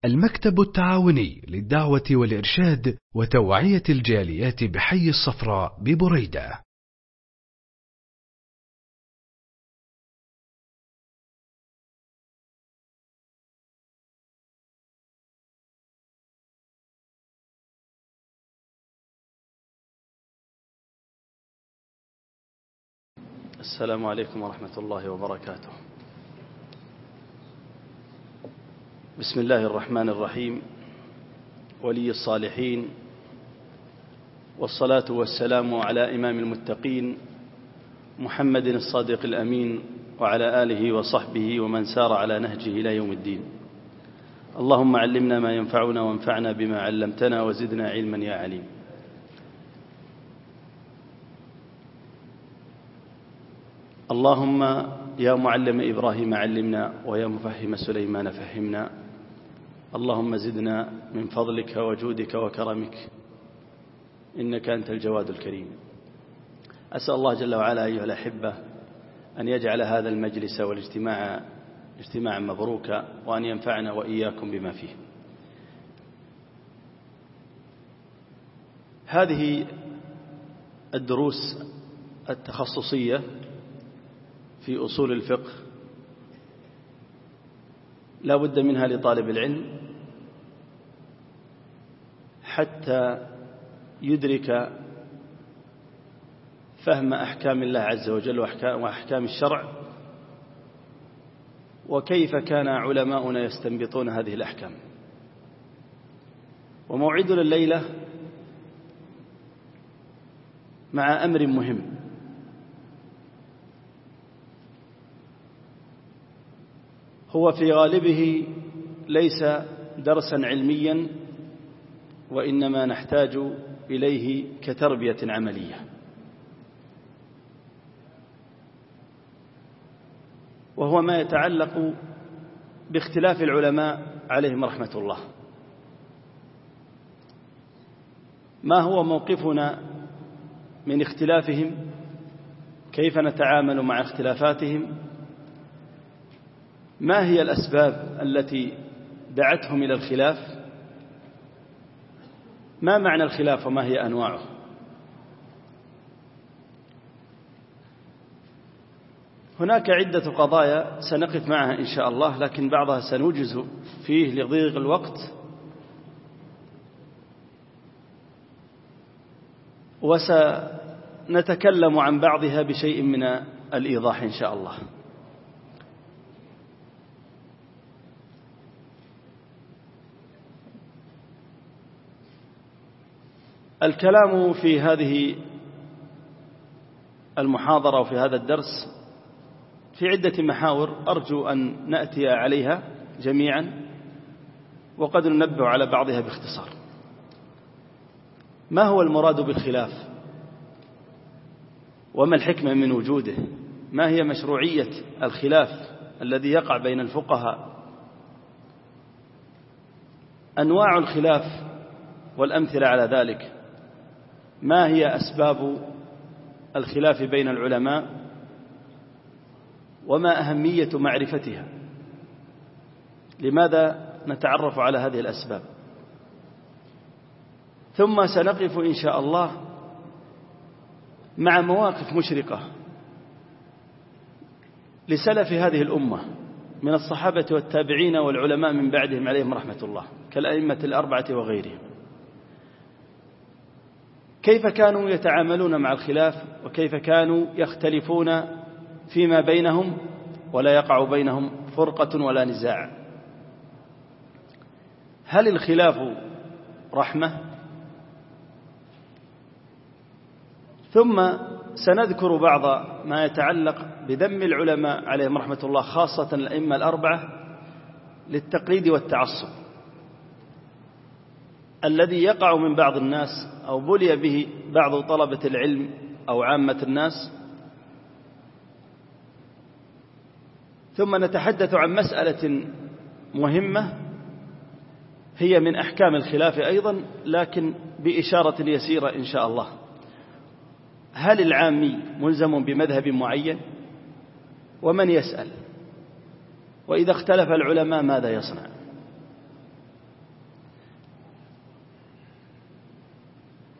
المكتب التعاوني للدعوة والإرشاد وتوعية الجاليات بحي الصفراء ببريدة. السلام عليكم ورحمة الله وبركاته. بسم الله الرحمن الرحيم، ولي الصالحين، والصلاة والسلام على إمام المتقين محمد الصادق الأمين، وعلى آله وصحبه ومن سار على نهجه إلى يوم الدين. اللهم علمنا ما ينفعنا وانفعنا بما علمتنا وزدنا علما يا عليم. اللهم يا معلم إبراهيم علمنا، ويا مفهم سليمان فهمنا. اللهم زدنا من فضلك وجودك وكرمك، إنك أنت الجواد الكريم. أسأل الله جل وعلا أيها الأحبة أن يجعل هذا المجلس والاجتماع اجتماعا مبروكا، وأن ينفعنا وإياكم بما فيه. هذه الدروس التخصصية في أصول الفقه لا بد منها لطالب العلم حتى يدرك فهم أحكام الله عز وجل وأحكام الشرع، وكيف كان علماؤنا يستنبطون هذه الأحكام. وموعدنا الليلة مع أمر مهم، هو في غالبه ليس درسا علميا، وإنما نحتاج إليه كتربية عملية. وهو ما يتعلق باختلاف العلماء عليهم رحمة الله. ما هو موقفنا من اختلافهم؟ كيف نتعامل مع اختلافاتهم؟ ما هي الأسباب التي دعتهم إلى الخلاف؟ ما معنى الخلاف وما هي أنواعه؟ هناك عدة قضايا سنقف معها إن شاء الله، لكن بعضها سنوجز فيه لضيق الوقت، وسنتكلم عن بعضها بشيء من الإيضاح إن شاء الله. الكلام في هذه المحاضرة وفي هذا الدرس في عدة محاور أرجو أن نأتي عليها جميعا، وقد ننبه على بعضها باختصار. ما هو المراد بالخلاف؟ وما الحكمة من وجوده؟ ما هي مشروعية الخلاف الذي يقع بين الفقهاء؟ أنواع الخلاف والأمثلة على ذلك. ما هي أسباب الخلاف بين العلماء؟ وما أهمية معرفتها؟ لماذا نتعرف على هذه الأسباب؟ ثم سنقف إن شاء الله مع مواقف مشرقة لسلف هذه الأمة من الصحابة والتابعين والعلماء من بعدهم عليهم رحمة الله، كالأئمة الأربعة وغيرهم. كيف كانوا يتعاملون مع الخلاف، وكيف كانوا يختلفون فيما بينهم ولا يقع بينهم فرقة ولا نزاع. هل الخلاف رحمة؟ ثم سنذكر بعض ما يتعلق بذم العلماء عليهم رحمة الله، خاصة الأئمة الأربعة، للتقليد والتعصب الذي يقع من بعض الناس أو بلي به بعض طلبة العلم أو عامة الناس. ثم نتحدث عن مسألة مهمة هي من أحكام الخلاف أيضا، لكن بإشارة يسيرة إن شاء الله. هل العامي ملزم بمذهب معين؟ ومن يسأل؟ وإذا اختلف العلماء ماذا يصنع؟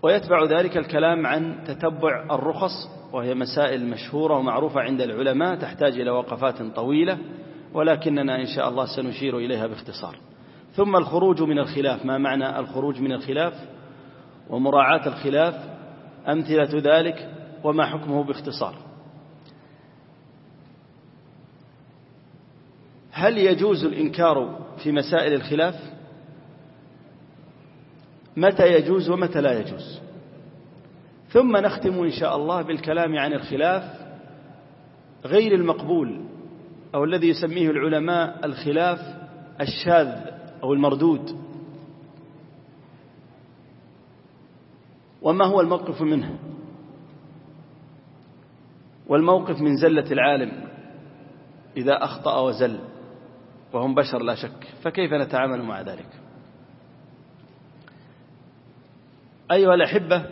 ويتبع ذلك الكلام عن تتبع الرخص، وهي مسائل مشهورة ومعروفة عند العلماء تحتاج إلى وقفات طويلة، ولكننا إن شاء الله سنشير إليها باختصار. ثم الخروج من الخلاف. ما معنى الخروج من الخلاف ومراعاة الخلاف؟ أمثلة ذلك وما حكمه باختصار. هل يجوز الإنكار في مسائل الخلاف؟ متى يجوز ومتى لا يجوز؟ ثم نختم إن شاء الله بالكلام عن الخلاف غير المقبول، أو الذي يسميه العلماء الخلاف الشاذ أو المردود، وما هو الموقف منه، والموقف من زلة العالم إذا أخطأ وزل، وهم بشر لا شك، فكيف نتعامل مع ذلك؟ أيها الأحبة،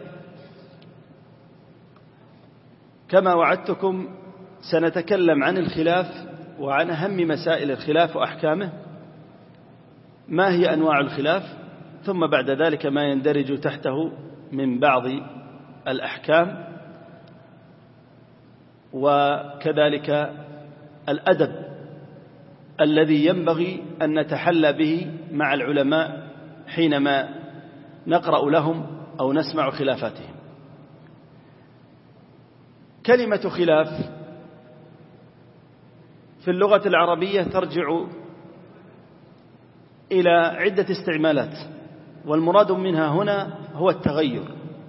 كما وعدتكم سنتكلم عن الخلاف وعن أهم مسائل الخلاف وأحكامه، ما هي أنواع الخلاف، ثم بعد ذلك ما يندرج تحته من بعض الأحكام، وكذلك الأدب الذي ينبغي أن نتحلى به مع العلماء حينما نقرأ لهم أو نسمع خلافاتهم. كلمة خلاف في اللغة العربية ترجع إلى عدة استعمالات، والمراد منها هنا هو التغير،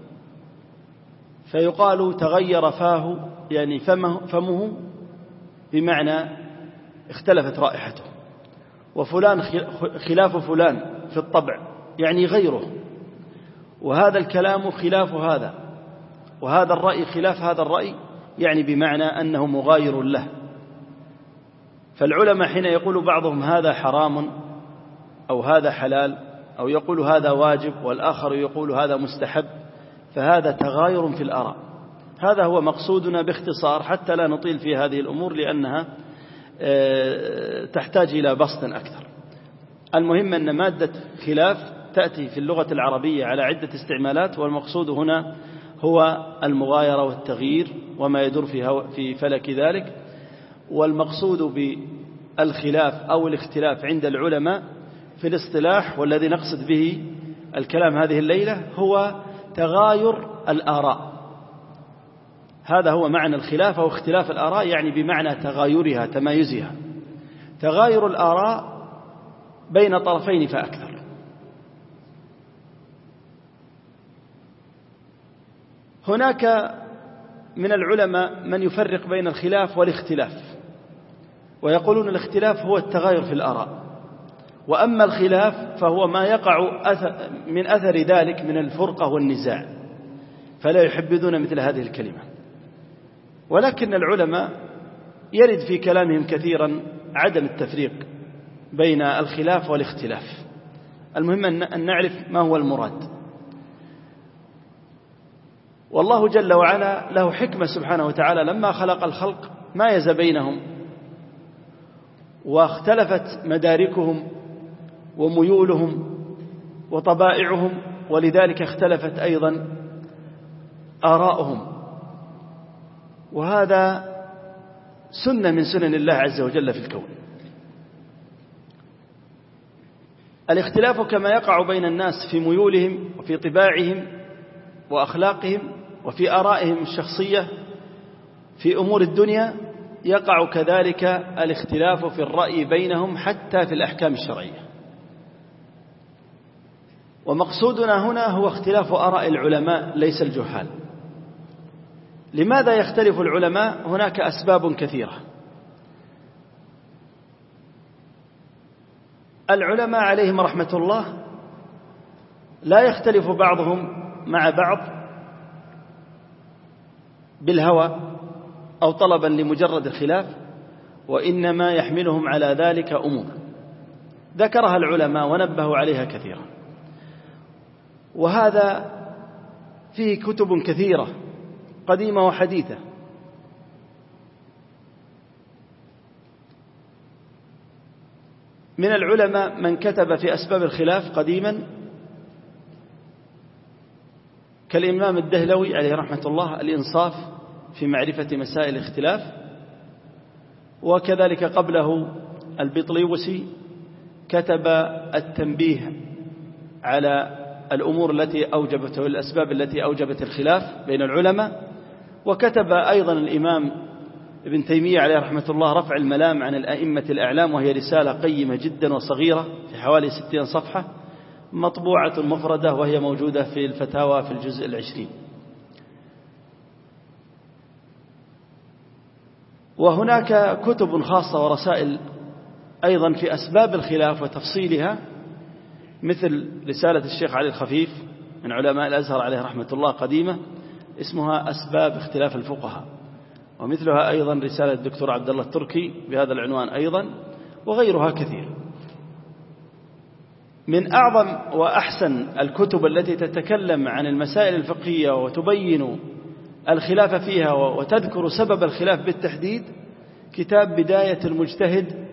فيقال تغير فاه، يعني فمه، بمعنى اختلفت رائحته، وفلان خلاف فلان في الطبع، يعني غيره، وهذا الكلام خلاف هذا، وهذا الرأي خلاف هذا الرأي، يعني بمعنى أنه مغاير له. فالعلماء حين يقول بعضهم هذا حرام أو هذا حلال، أو يقول هذا واجب والآخر يقول هذا مستحب، فهذا تغاير في الآراء. هذا هو مقصودنا باختصار، حتى لا نطيل في هذه الأمور لأنها تحتاج إلى بسط أكثر. المهم أن مادة خلاف تأتي في اللغة العربية على عدة استعمالات، والمقصود هنا هو المغايرة والتغيير وما يدور في فلك ذلك. والمقصود بالخلاف أو الاختلاف عند العلماء في الاصطلاح، والذي نقصد به الكلام هذه الليلة، هو تغاير الآراء. هذا هو معنى الخلاف أو اختلاف الآراء، يعني بمعنى تغايرها، تمايزها، تغاير الآراء بين طرفين فأكثر. هناك من العلماء من يفرق بين الخلاف والاختلاف، ويقولون الاختلاف هو التغاير في الآراء، وأما الخلاف فهو ما يقع من أثر ذلك من الفرقة والنزاع، فلا يحبذون مثل هذه الكلمة. ولكن العلماء يرد في كلامهم كثيرا عدم التفريق بين الخلاف والاختلاف. المهم أن نعرف ما هو المراد. والله جل وعلا له حكمة سبحانه وتعالى، لما خلق الخلق مايز بينهم، واختلفت مداركهم وميولهم وطبائعهم، ولذلك اختلفت أيضا آراؤهم، وهذا سنة من سنن الله عز وجل في الكون. الاختلاف كما يقع بين الناس في ميولهم وفي طباعهم وأخلاقهم وفي آرائهم الشخصية في أمور الدنيا، يقع كذلك الاختلاف في الرأي بينهم حتى في الأحكام الشرعية. ومقصودنا هنا هو اختلاف آراء العلماء ليس الجهال. لماذا يختلف العلماء؟ هناك أسباب كثيرة. العلماء عليهم رحمة الله لا يختلف بعضهم مع بعض بالهوى أو طلبا لمجرد الخلاف، وإنما يحملهم على ذلك أمور ذكرها العلماء ونبهوا عليها كثيرا، وهذا فيه كتب كثيرة قديمة وحديثة. من العلماء من كتب في أسباب الخلاف قديما كالإمام الدهلوي عليه رحمة الله الإنصاف في معرفة مسائل الاختلاف، وكذلك قبله البطليوسي كتب التنبيه على الأمور التي أوجبت والأسباب التي أوجبت الخلاف بين العلماء، وكتب أيضا الإمام ابن تيمية عليه رحمة الله رفع الملام عن الأئمة الأعلام، وهي رسالة قيمة جدا وصغيرة في حوالي 60 صفحة مطبوعة مفردة، وهي موجودة في الفتاوى في الجزء 20. وهناك كتب خاصة ورسائل أيضا في أسباب الخلاف وتفصيلها، مثل رسالة الشيخ علي الخفيف من علماء الأزهر عليه رحمة الله قديمة اسمها أسباب اختلاف الفقهاء، ومثلها أيضا رسالة الدكتور عبد الله التركي بهذا العنوان أيضا، وغيرها كثير. من أعظم وأحسن الكتب التي تتكلم عن المسائل الفقهية وتبين الخلاف فيها وتذكر سبب الخلاف بالتحديد كتاب بداية المجتهد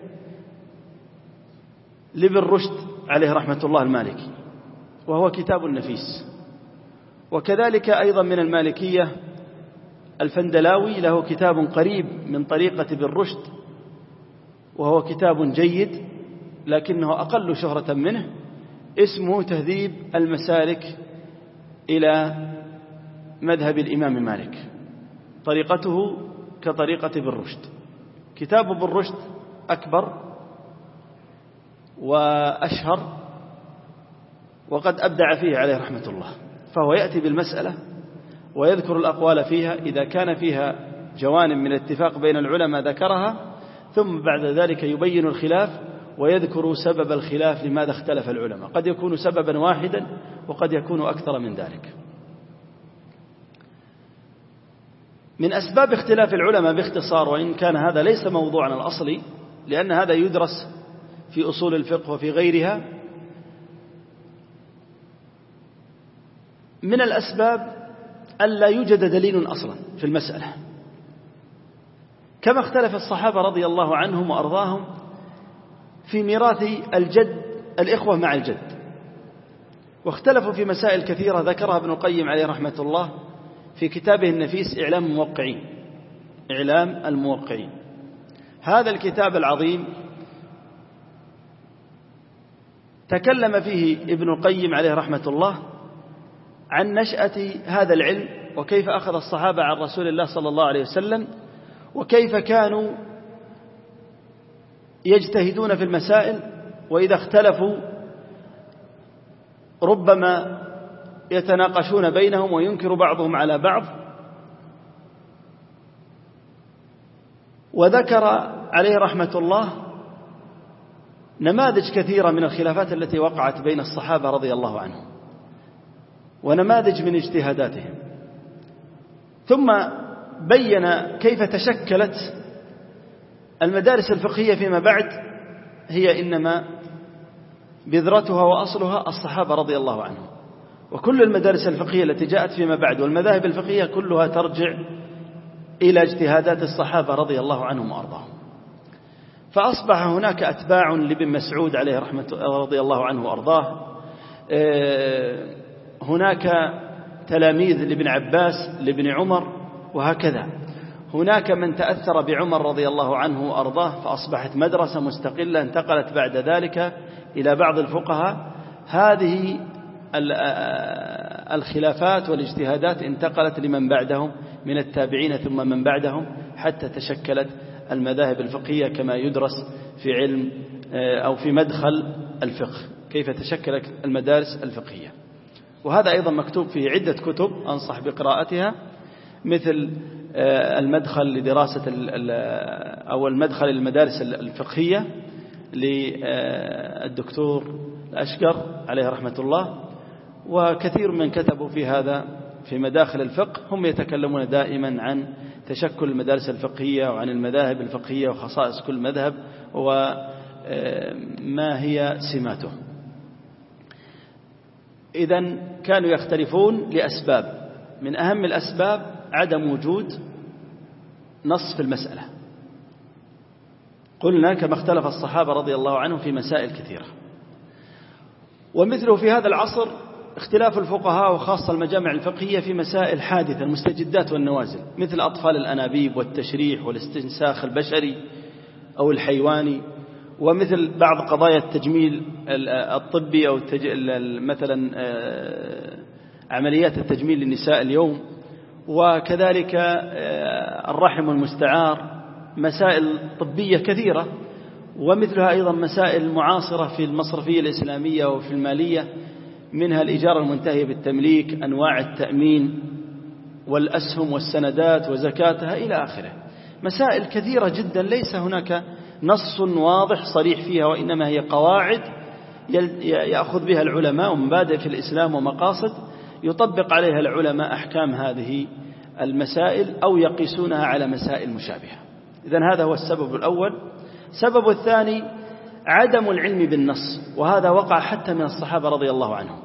لابن رشد عليه رحمة الله المالكي، وهو كتاب نفيس. وكذلك أيضا من المالكية الفندلاوي له كتاب قريب من طريقة ابن رشد، وهو كتاب جيد لكنه أقل شهرة منه، اسمه تهذيب المسالك إلى مذهب الإمام مالك، طريقته كطريقة ابن رشد. كتاب ابن رشد أكبر وأشهر، وقد أبدع فيه عليه رحمة الله، فهو يأتي بالمسألة ويذكر الأقوال فيها، إذا كان فيها جوانب من الاتفاق بين العلماء ذكرها، ثم بعد ذلك يبين الخلاف ويذكر سبب الخلاف لماذا اختلف العلماء، قد يكون سببا واحدا وقد يكون أكثر من ذلك. من أسباب اختلاف العلماء باختصار، وإن كان هذا ليس موضوعنا الأصلي لأن هذا يدرس في أصول الفقه وفي غيرها، من الأسباب ألا يوجد دليل أصلا في المسألة، كما اختلف الصحابة رضي الله عنهم وأرضاهم في ميراث الجد الإخوة مع الجد، واختلفوا في مسائل كثيرة ذكرها ابن القيم عليه رحمة الله في كتابه النفيس إعلام الموقعين. هذا الكتاب العظيم تكلم فيه ابن القيم عليه رحمة الله عن نشأة هذا العلم، وكيف أخذ الصحابة عن رسول الله صلى الله عليه وسلم، وكيف كانوا يجتهدون في المسائل، وإذا اختلفوا ربما يتناقشون بينهم وينكر بعضهم على بعض. وذكر عليه رحمة الله نماذج كثيرة من الخلافات التي وقعت بين الصحابة رضي الله عنهم، ونماذج من اجتهاداتهم، ثم بين كيف تشكلت المدارس الفقهية فيما بعد، هي إنما بذرتها وأصلها الصحابة رضي الله عنهم، وكل المدارس الفقهية التي جاءت فيما بعد والمذاهب الفقهية كلها ترجع إلى اجتهادات الصحابة رضي الله عنهم وأرضاهم. فأصبح هناك أتباع لابن مسعود عليه رحمة رضي الله عنه وأرضاه، هناك تلاميذ لابن عباس لابن عمر، وهكذا. هناك من تأثر بعمر رضي الله عنه وأرضاه فأصبحت مدرسة مستقلة انتقلت بعد ذلك إلى بعض الفقهاء. هذه الخلافات والاجتهادات انتقلت لمن بعدهم من التابعين ثم من بعدهم، حتى تشكلت المذاهب الفقهية كما يدرس في علم أو في مدخل الفقه، كيف تشكلت المدارس الفقهية. وهذا أيضا مكتوب في عدة كتب أنصح بقراءتها، مثل المدخل لدراسة أو المدخل للمدارس الفقهية للدكتور الأشقر عليه رحمة الله، وكثير من كتبوا في هذا في مداخل الفقه هم يتكلمون دائما عن تشكل المدارس الفقهية وعن المذاهب الفقهية وخصائص كل مذهب وما هي سماته. إذن كانوا يختلفون لأسباب، من أهم الأسباب عدم وجود نص في المسألة، قلنا كما اختلف الصحابة رضي الله عنهم في مسائل كثيرة. ومثله في هذا العصر اختلاف الفقهاء وخاصة المجامع الفقهية في مسائل حادثة، المستجدات والنوازل، مثل أطفال الأنابيب والتشريح والاستنساخ البشري أو الحيواني، ومثل بعض قضايا التجميل الطبي أو مثلا عمليات التجميل للنساء اليوم، وكذلك الرحم المستعار، مسائل طبية كثيرة، ومثلها أيضا مسائل معاصرة في المصرفية الإسلامية وفي المالية، منها الإجارة المنتهية بالتمليك، أنواع التأمين والأسهم والسندات وزكاتها إلى آخره. مسائل كثيرة جدا ليس هناك نص واضح صريح فيها، وإنما هي قواعد يأخذ بها العلماء ومبادئ في الإسلام ومقاصد يطبق عليها العلماء أحكام هذه المسائل أو يقيسونها على مسائل مشابهة. إذن هذا هو السبب الأول. السبب الثاني عدم العلم بالنص، وهذا وقع حتى من الصحابة رضي الله عنهم،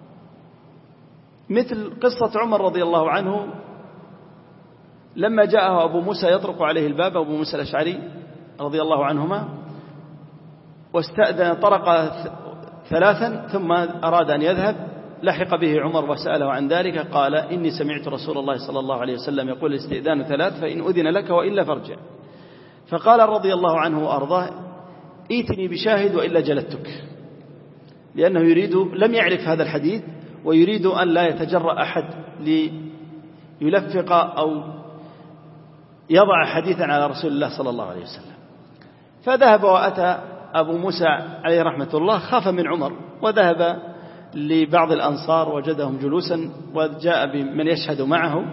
مثل قصة عمر رضي الله عنه لما جاءه أبو موسى يطرق عليه الباب، أبو موسى الأشعري رضي الله عنهما، واستأذن، طرق 3 ثم أراد أن يذهب، لحق به عمر وسأله عن ذلك، قال: إني سمعت رسول الله صلى الله عليه وسلم يقول: الاستئذان 3 فإن أذن لك وإلا فارجع. فقال رضي الله عنه وأرضاه: ائتني بشاهد وإلا جلدتك، لأنه لم يعرف هذا الحديث، ويريد أن لا يتجرأ أحد ليلفق أو يضع حديثا على رسول الله صلى الله عليه وسلم. فذهب وأتى أبو موسى عليه رحمة الله، خاف من عمر، وذهب لبعض الأنصار وجدهم جلوسا، وجاء بمن يشهد معه،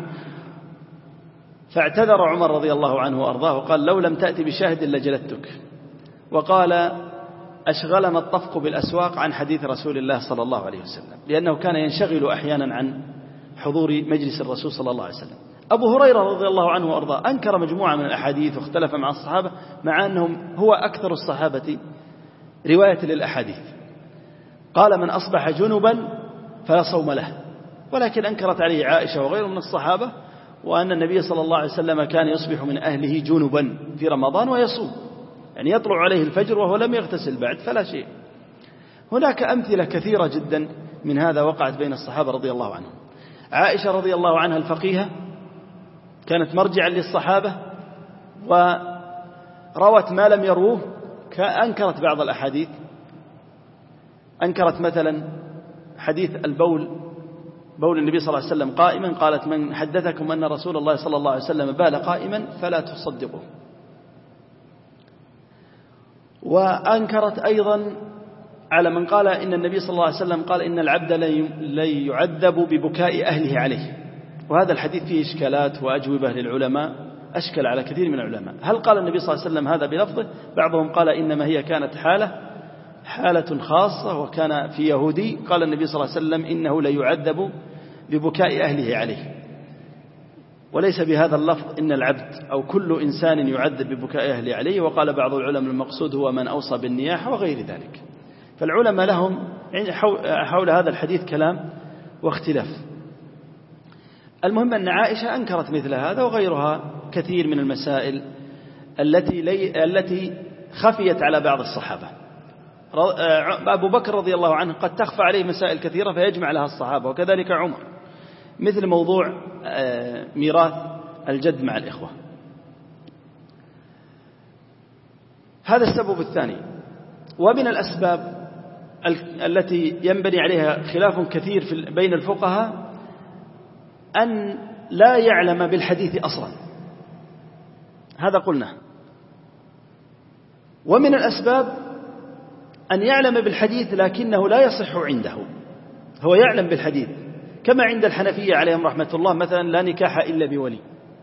فاعتذر عمر رضي الله عنه وأرضاه وقال: لو لم تأتي بشاهد لجلدتك. وقال: أشغلنا الطفق بالأسواق عن حديث رسول الله صلى الله عليه وسلم، لأنه كان ينشغل أحيانا عن حضور مجلس الرسول صلى الله عليه وسلم. أبو هريرة رضي الله عنه وأرضاه أنكر مجموعة من الأحاديث واختلف مع الصحابة، مع أنهم هو أكثر الصحابة رواية للأحاديث. قال: من أصبح جنبا فلا صوم له. ولكن أنكرت عليه عائشة وغيره من الصحابة، وأن النبي صلى الله عليه وسلم كان يصبح من أهله جنبا في رمضان ويصوم، يعني يطلع عليه الفجر وهو لم يغتسل بعد، فلا شيء. هناك أمثلة كثيرة جدا من هذا وقعت بين الصحابة رضي الله عنهم. عائشة رضي الله عنها الفقيهة كانت مرجعا للصحابة، وروت ما لم يروه، أنكرت بعض الأحاديث. أنكرت مثلا حديث البول، بول النبي صلى الله عليه وسلم قائما، قالت: من حدثكم أن رسول الله صلى الله عليه وسلم بال قائما فلا تصدقوه. وأنكرت أيضا على من قال إن النبي صلى الله عليه وسلم قال: إن العبد لا يعذب ببكاء أهله عليه. وهذا الحديث فيه إشكالات وأجوبة للعلماء، أشكل على كثير من العلماء. هل قال النبي صلى الله عليه وسلم هذا بلفظه؟ بعضهم قال إنما هي كانت حالة خاصة، وكان في يهودي قال النبي صلى الله عليه وسلم: إنه لا يعذب ببكاء أهله عليه، وليس بهذا اللفظ إن العبد أو كل إنسان يعذب ببكاء أهله عليه. وقال بعض العلماء المقصود هو من أوصى بالنياحة وغير ذلك. فالعلماء لهم حول هذا الحديث كلام واختلاف. المهم أن عائشة أنكرت مثل هذا وغيرها كثير من المسائل التي خفيت على بعض الصحابة. أبو بكر رضي الله عنه قد تخفى عليه مسائل كثيرة فيجمع لها الصحابة، وكذلك عمر، مثل موضوع ميراث الجد مع الإخوة. هذا السبب الثاني. ومن الأسباب التي ينبني عليها خلاف كثير بين الفقهاء أن لا يعلم بالحديث أصلا، هذا قلنا. ومن الأسباب أن يعلم بالحديث لكنه لا يصح عنده، هو يعلم بالحديث، كما عند الحنفية عليهم رحمة الله مثلا: لا نكاح إلا بولي،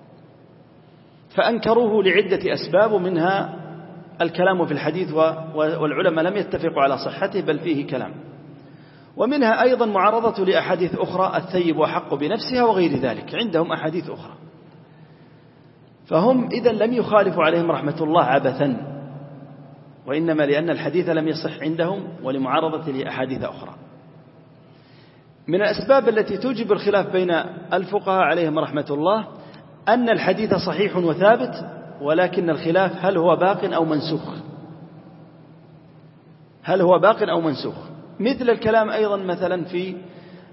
فأنكروه لعدة أسباب، ومنها الكلام في الحديث، والعلماء لم يتفقوا على صحته بل فيه كلام. ومنها أيضا معارضة لأحاديث أخرى: الثيب أحق بنفسها وغير ذلك، عندهم أحاديث أخرى. فهم إذن لم يخالفوا عليهم رحمة الله عبثا، وإنما لأن الحديث لم يصح عندهم ولمعارضة لأحاديث أخرى. من الأسباب التي توجب الخلاف بين الفقهاء عليهم رحمة الله أن الحديث صحيح وثابت، ولكن الخلاف هل هو باق أو منسوخ، هل هو باق أو منسوخ. مثل الكلام أيضا مثلا في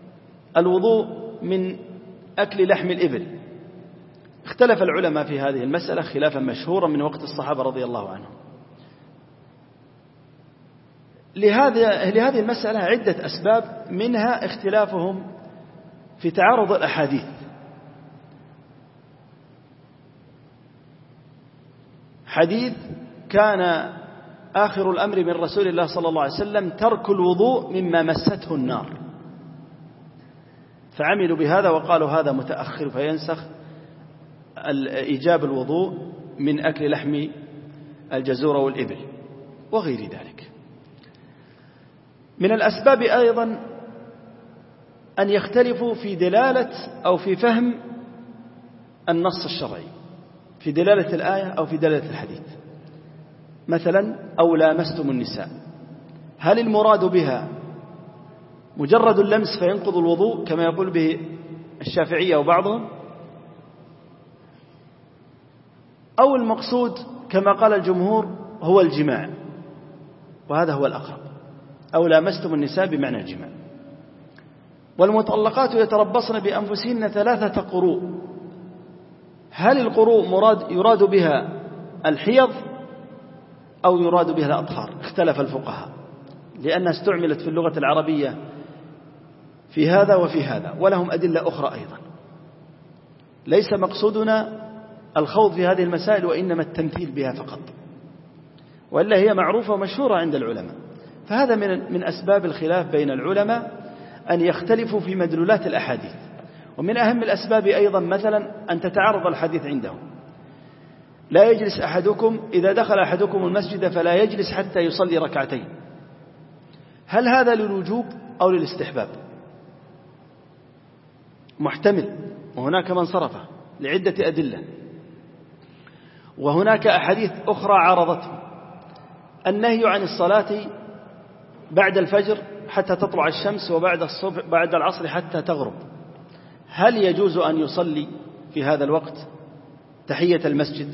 الوضوء من أكل لحم الإبل. اختلف العلماء في هذه المسألة خلافا مشهورا من وقت الصحابة رضي الله عنهم. لهذه المسألة عدة أسباب، منها اختلافهم في تعارض الأحاديث. حديث كان آخر الأمر من رسول الله صلى الله عليه وسلم ترك الوضوء مما مسته النار، فعملوا بهذا وقالوا هذا متأخر فينسخ إيجاب الوضوء من أكل لحم الجزور والإبل وغير ذلك. من الأسباب أيضا أن يختلفوا في دلالة أو في فهم النص الشرعي، في دلالة الآية أو في دلالة الحديث. مثلا أو لامستم النساء، هل المراد بها مجرد اللمس فينقض الوضوء كما يقول به الشافعية وبعضهم، أو المقصود كما قال الجمهور هو الجماع، وهذا هو الأقرب، أو لامستم النساء بمعنى الجماع. والمطلقات يتربصن بأنفسهن 3 قروء، هل القروء يراد بها الحيض أو يراد بها الأطهار؟ اختلف الفقهاء، لأنها استعملت في اللغة العربية في هذا وفي هذا، ولهم أدلة أخرى أيضا. ليس مقصودنا الخوض في هذه المسائل، وإنما التمثيل بها فقط، وإلا هي معروفة ومشهورة عند العلماء. فهذا من أسباب الخلاف بين العلماء أن يختلفوا في مدلولات الأحاديث. ومن أهم الأسباب أيضا مثلا أن تتعارض الحديث عندهم. لا يجلس أحدكم إذا دخل أحدكم المسجد فلا يجلس حتى يصلي ركعتين، هل هذا للوجوب أو للاستحباب؟ محتمل، وهناك من صرفه لعدة أدلة، وهناك أحاديث أخرى عارضته. النهي عن الصلاة بعد الفجر حتى تطلع الشمس، وبعد الصبح بعد العصر حتى تغرب، هل يجوز أن يصلي في هذا الوقت تحية المسجد؟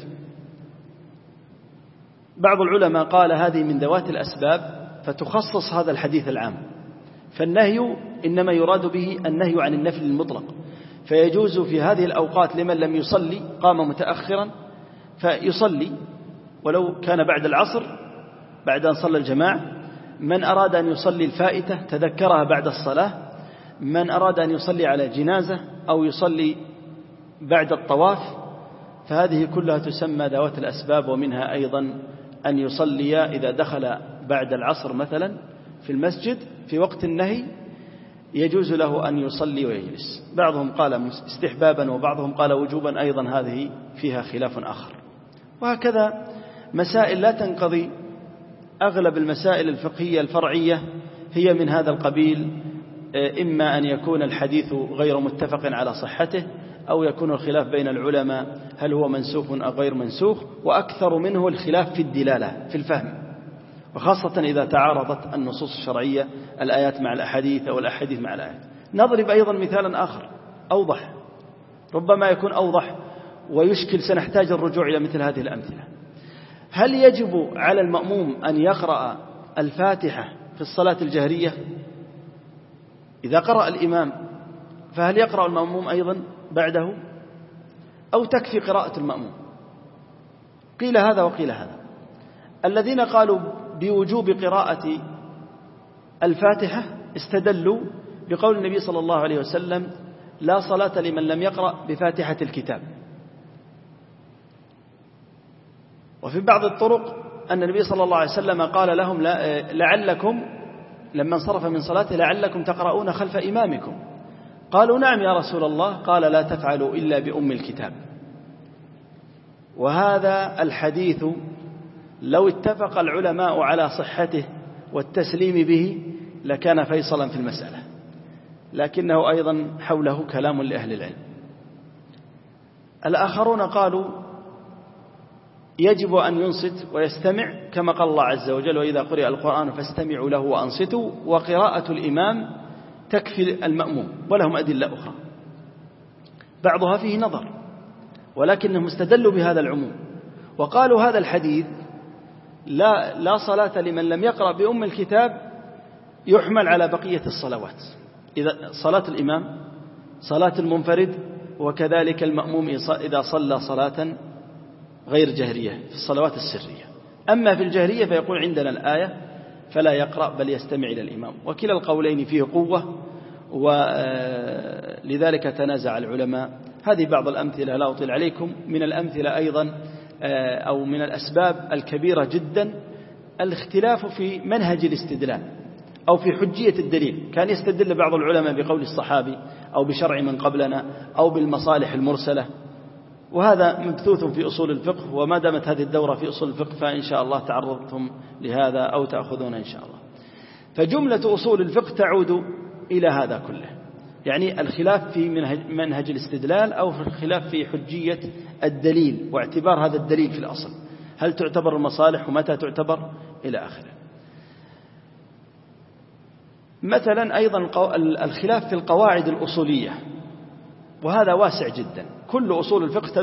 بعض العلماء قال هذه من ذوات الأسباب فتخصص هذا الحديث العام، فالنهي إنما يراد به النهي عن النفل المطلق، فيجوز في هذه الأوقات لمن لم يصلي قام متأخرا فيصلي ولو كان بعد العصر بعد أن صلى الجماعة. من أراد أن يصلي الفائتة تذكرها بعد الصلاة، من أراد أن يصلي على جنازة أو يصلي بعد الطواف، فهذه كلها تسمى ذوات الأسباب. ومنها أيضا أن يصلي إذا دخل بعد العصر مثلا في المسجد في وقت النهي، يجوز له أن يصلي ويجلس. بعضهم قال استحبابا وبعضهم قال وجوبا، أيضا هذه فيها خلاف آخر. وهكذا مسائل لا تنقضي. أغلب المسائل الفقهية الفرعية هي من هذا القبيل، إما أن يكون الحديث غير متفق على صحته، أو يكون الخلاف بين العلماء هل هو منسوخ أو غير منسوخ، وأكثر منه الخلاف في الدلالة في الفهم، وخاصة إذا تعارضت النصوص الشرعية الآيات مع الأحاديث أو الأحاديث مع الآيات. نضرب أيضا مثالا آخر أوضح، ربما يكون أوضح ويشكل، سنحتاج الرجوع إلى مثل هذه الأمثلة. هل يجب على المأموم أن يقرأ الفاتحة في الصلاة الجهرية؟ إذا قرأ الإمام فهل يقرأ المأموم أيضا بعده، أو تكفي قراءة المأموم؟ قيل هذا وقيل هذا. الذين قالوا بوجوب قراءة الفاتحة استدلوا بقول النبي صلى الله عليه وسلم لا صلاة لمن لم يقرأ بفاتحة الكتاب. وفي بعض الطرق أن النبي صلى الله عليه وسلم قال لهم لعلكم لما انصرف من صلاته لعلكم تقرؤون خلف إمامكم. قالوا نعم يا رسول الله، قال لا تفعلوا إلا بأم الكتاب. وهذا الحديث لو اتفق العلماء على صحته والتسليم به لكان فيصلا في المسألة، لكنه أيضا حوله كلام لأهل العلم. الآخرون قالوا يجب أن ينصت ويستمع كما قال الله عز وجل وإذا قرئ القرآن فاستمعوا له وأنصتوا، وقراءة الإمام تكفي المأموم، ولهم أدلة أخرى بعضها فيه نظر، ولكنهم استدلوا بهذا العموم وقالوا هذا الحديث لا صلاة لمن لم يقرأ بأم الكتاب يحمل على بقية الصلوات، إذا صلاة الإمام، صلاة المنفرد، وكذلك المأموم إذا صلى صلاة غير جهرية في الصلوات السرية. أما في الجهرية فيقول عندنا الآية فلا يقرأ بل يستمع إلى الإمام، وكلا القولين فيه قوة، ولذلك تنازع العلماء. هذه بعض الأمثلة لا أطيل عليكم. من الأمثلة أيضا أو من الأسباب الكبيرة جدا الاختلاف في منهج الاستدلال أو في حجية الدليل. كان يستدل بعض العلماء بقول الصحابي أو بشرع من قبلنا أو بالمصالح المرسلة، وهذا مبثوث في أصول الفقه، وما دامت هذه الدورة في أصول الفقه فإن شاء الله تعرضتم لهذا أو تأخذون إن شاء الله. فجملة أصول الفقه تعود إلى هذا كله، يعني الخلاف في منهج الاستدلال أو في الخلاف في حجية الدليل واعتبار هذا الدليل في الأصل، هل تعتبر المصالح ومتى تعتبر إلى آخره. مثلا أيضا الخلاف في القواعد الأصولية، وهذا واسع جدا. كل أصول الفقه